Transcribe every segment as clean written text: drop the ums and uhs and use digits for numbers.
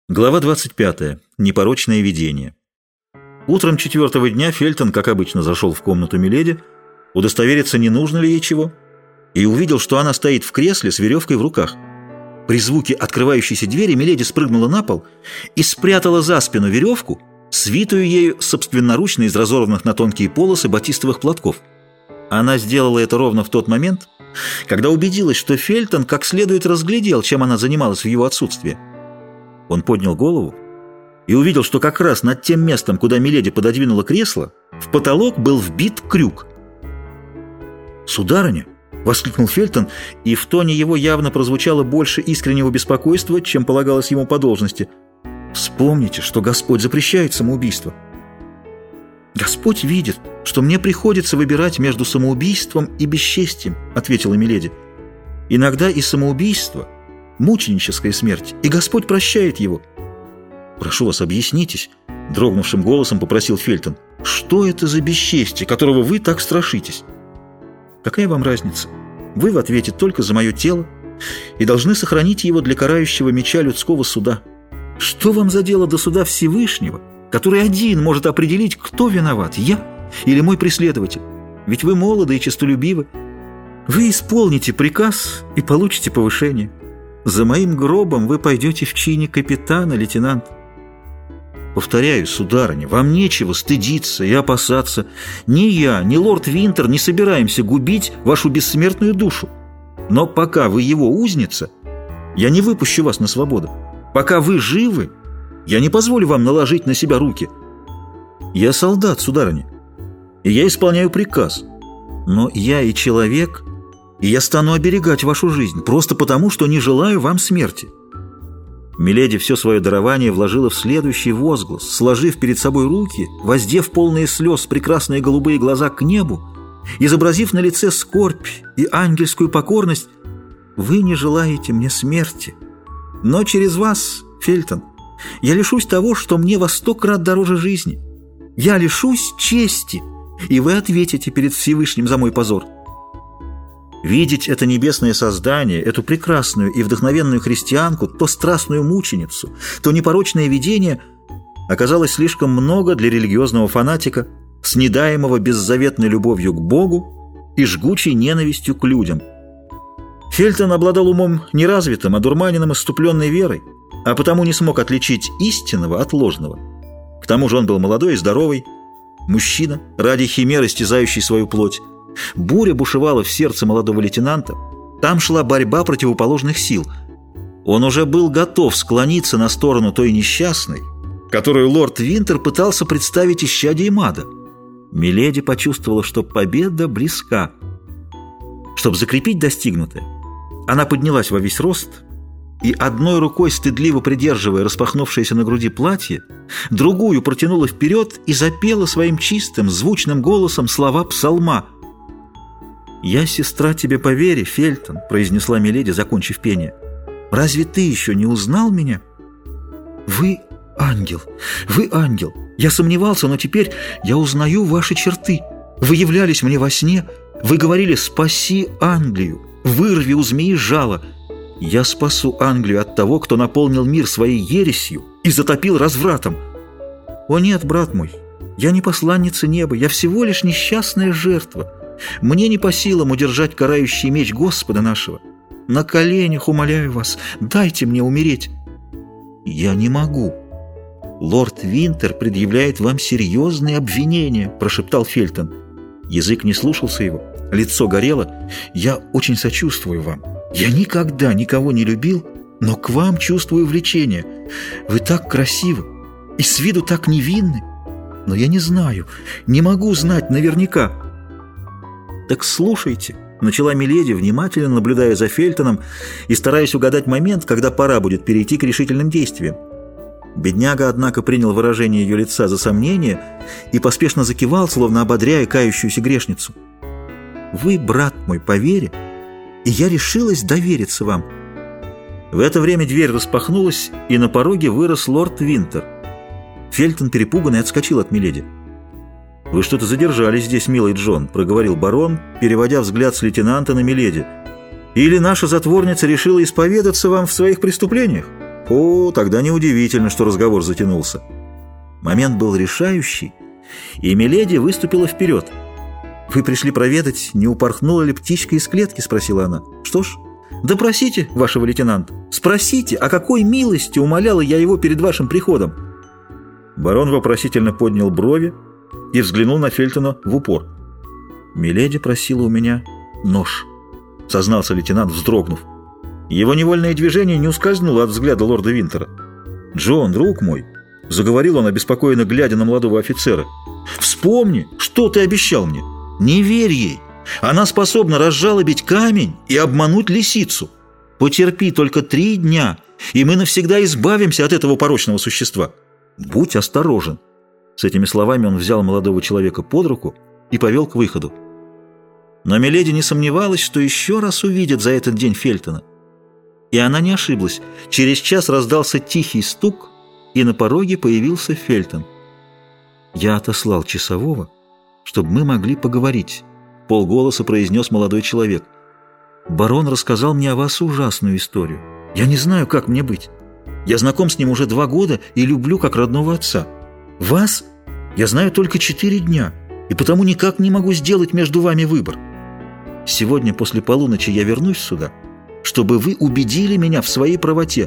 Глава 25. Непорочное видение. Утром четвертого дня Фельтон, как обычно, зашел в комнату Миледи, удостовериться, не нужно ли ей чего, и увидел, что она стоит в кресле с веревкой в руках. При звуке открывающейся двери Миледи спрыгнула на пол и спрятала за спину веревку, свитую ею собственноручно из разорванных на тонкие полосы батистовых платков. Она сделала это ровно в тот момент, когда убедилась, что Фельтон как следует разглядел, чем она занималась в его отсутствие. Он поднял голову и увидел, что как раз над тем местом, куда Миледи пододвинула кресло, в потолок был вбит крюк. «Сударыня!» — воскликнул Фельтон, и в тоне его явно прозвучало больше искреннего беспокойства, чем полагалось ему по должности. «Вспомните, что Господь запрещает самоубийство». «Господь видит, что мне приходится выбирать между самоубийством и бесчестием», — ответила Миледи. «Иногда и самоубийство — мученическая смерть, и Господь прощает его». «Прошу вас, объяснитесь», — дрогнувшим голосом попросил Фельтон. «Что это за бесчестие, которого вы так страшитесь?» «Какая вам разница? Вы в ответе только за мое тело и должны сохранить его для карающего меча людского суда. Что вам за дело до суда Всевышнего, который один может определить, кто виноват, я или мой преследователь? Ведь вы молоды и честолюбивы. Вы исполните приказ и получите повышение. За моим гробом вы пойдете в чине капитана, лейтенант». «Повторяю, сударыня, вам нечего стыдиться и опасаться. Ни я, ни лорд Винтер не собираемся губить вашу бессмертную душу. Но пока вы его узница, я не выпущу вас на свободу. Пока вы живы, я не позволю вам наложить на себя руки. Я солдат, сударыня, и я исполняю приказ. Но я и человек, и я стану оберегать вашу жизнь, просто потому, что не желаю вам смерти». Миледи все свое дарование вложила в следующий возглас, сложив перед собой руки, воздев полные слез прекрасные голубые глаза к небу, изобразив на лице скорбь и ангельскую покорность. «Вы не желаете мне смерти, но через вас, Фельтон, я лишусь того, что мне во 100 крат дороже жизни. Я лишусь чести, и вы ответите перед Всевышним за мой позор». Видеть это небесное создание, эту прекрасную и вдохновенную христианку, то страстную мученицу, то непорочное видение оказалось слишком много для религиозного фанатика, снедаемого беззаветной любовью к Богу и жгучей ненавистью к людям. Фельтон обладал умом неразвитым, одурманенным исступленной верой, а потому не смог отличить истинного от ложного. К тому же он был молодой и здоровый, мужчина, ради химеры стязающий свою плоть. Буря бушевала в сердце молодого лейтенанта. Там шла борьба противоположных сил. Он уже был готов склониться на сторону той несчастной, которую лорд Винтер пытался представить исчадием ада. Миледи почувствовала, что победа близка. Чтобы закрепить достигнутое, она поднялась во весь рост и, одной рукой стыдливо придерживая распахнувшееся на груди платье, другую протянула вперед и запела своим чистым, звучным голосом слова псалма. «Я сестра тебе по вере, Фельтон», — произнесла Миледи, закончив пение. «Разве ты еще не узнал меня?» «Вы ангел, вы ангел. Я сомневался, но теперь я узнаю ваши черты. Вы являлись мне во сне, вы говорили: спаси Англию, вырви у змеи жало. Я спасу Англию от того, кто наполнил мир своей ересью и затопил развратом. О нет, брат мой, я не посланница неба, я всего лишь несчастная жертва. Мне не по силам удержать карающий меч Господа нашего. На коленях умоляю вас, дайте мне умереть». «Я не могу. Лорд Винтер предъявляет вам серьезные обвинения», — прошептал Фельтон. Язык не слушался его, лицо горело. «Я очень сочувствую вам. Я никогда никого не любил, но к вам чувствую влечение. Вы так красивы и с виду так невинны, но я не знаю, не могу знать наверняка». «Так слушайте», — начала Миледи, внимательно наблюдая за Фельтоном и стараясь угадать момент, когда пора будет перейти к решительным действиям. Бедняга, однако, принял выражение ее лица за сомнение и поспешно закивал, словно ободряя кающуюся грешницу. «Вы, брат мой, по вере, и я решилась довериться вам». В это время дверь распахнулась, и на пороге вырос лорд Винтер. Фельтон, перепуганный, отскочил от Миледи. «Вы что-то задержались здесь, милый Джон», — проговорил барон, переводя взгляд с лейтенанта на Миледи. «Или наша затворница решила исповедаться вам в своих преступлениях? О, тогда неудивительно, что разговор затянулся. Момент был решающий, и миледи выступила вперед. «Вы пришли проведать, не упорхнула ли птичка из клетки?» — спросила она. «Что ж, допросите вашего лейтенанта. Спросите, о какой милости умоляла я его перед вашим приходом?» Барон вопросительно поднял брови и взглянул на Фельтона в упор. «Миледи просила у меня нож», — сознался лейтенант, вздрогнув. Его невольное движение не ускользнуло от взгляда лорда Винтера. «Джон, друг мой», — заговорил он, обеспокоенно глядя на молодого офицера, — «вспомни, что ты обещал мне. Не верь ей. Она способна разжалобить камень и обмануть лисицу. Потерпи только 3 дня, и мы навсегда избавимся от этого порочного существа. Будь осторожен». С этими словами он взял молодого человека под руку и повел к выходу. Но миледи не сомневалась, что еще раз увидит за этот день Фельтона. И она не ошиблась. Через час раздался тихий стук, и на пороге появился Фельтон. «Я отослал часового, чтобы мы могли поговорить», — вполголоса произнес молодой человек. «Барон рассказал мне о вас ужасную историю. Я не знаю, как мне быть. Я знаком с ним уже 2 года и люблю как родного отца. Вас я знаю только 4 дня, и потому никак не могу сделать между вами выбор. Сегодня после полуночи я вернусь сюда, чтобы вы убедили меня в своей правоте».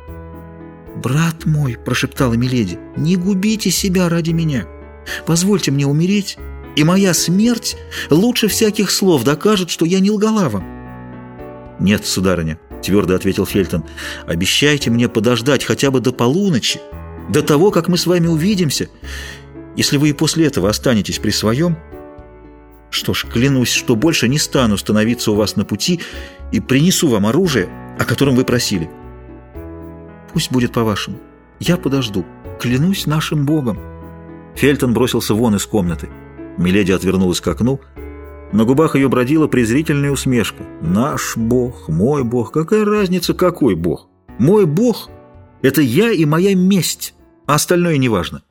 «Брат мой», — прошептала миледи, — «не губите себя ради меня. Позвольте мне умереть, и моя смерть лучше всяких слов докажет, что я не лгала вам». «Нет, сударыня», — твердо ответил Фельтон, — «обещайте мне подождать хотя бы до полуночи, до того, как мы с вами увидимся. Если вы и после этого останетесь при своем, что ж, клянусь, что больше не стану становиться у вас на пути и принесу вам оружие, о котором вы просили». «Пусть будет по-вашему. Я подожду. Клянусь нашим Богом». Фельтон бросился вон из комнаты. Миледи отвернулась к окну. На губах ее бродила презрительная усмешка. «Наш Бог, мой Бог. Какая разница, какой Бог? Мой Бог — это я и моя месть, а остальное неважно».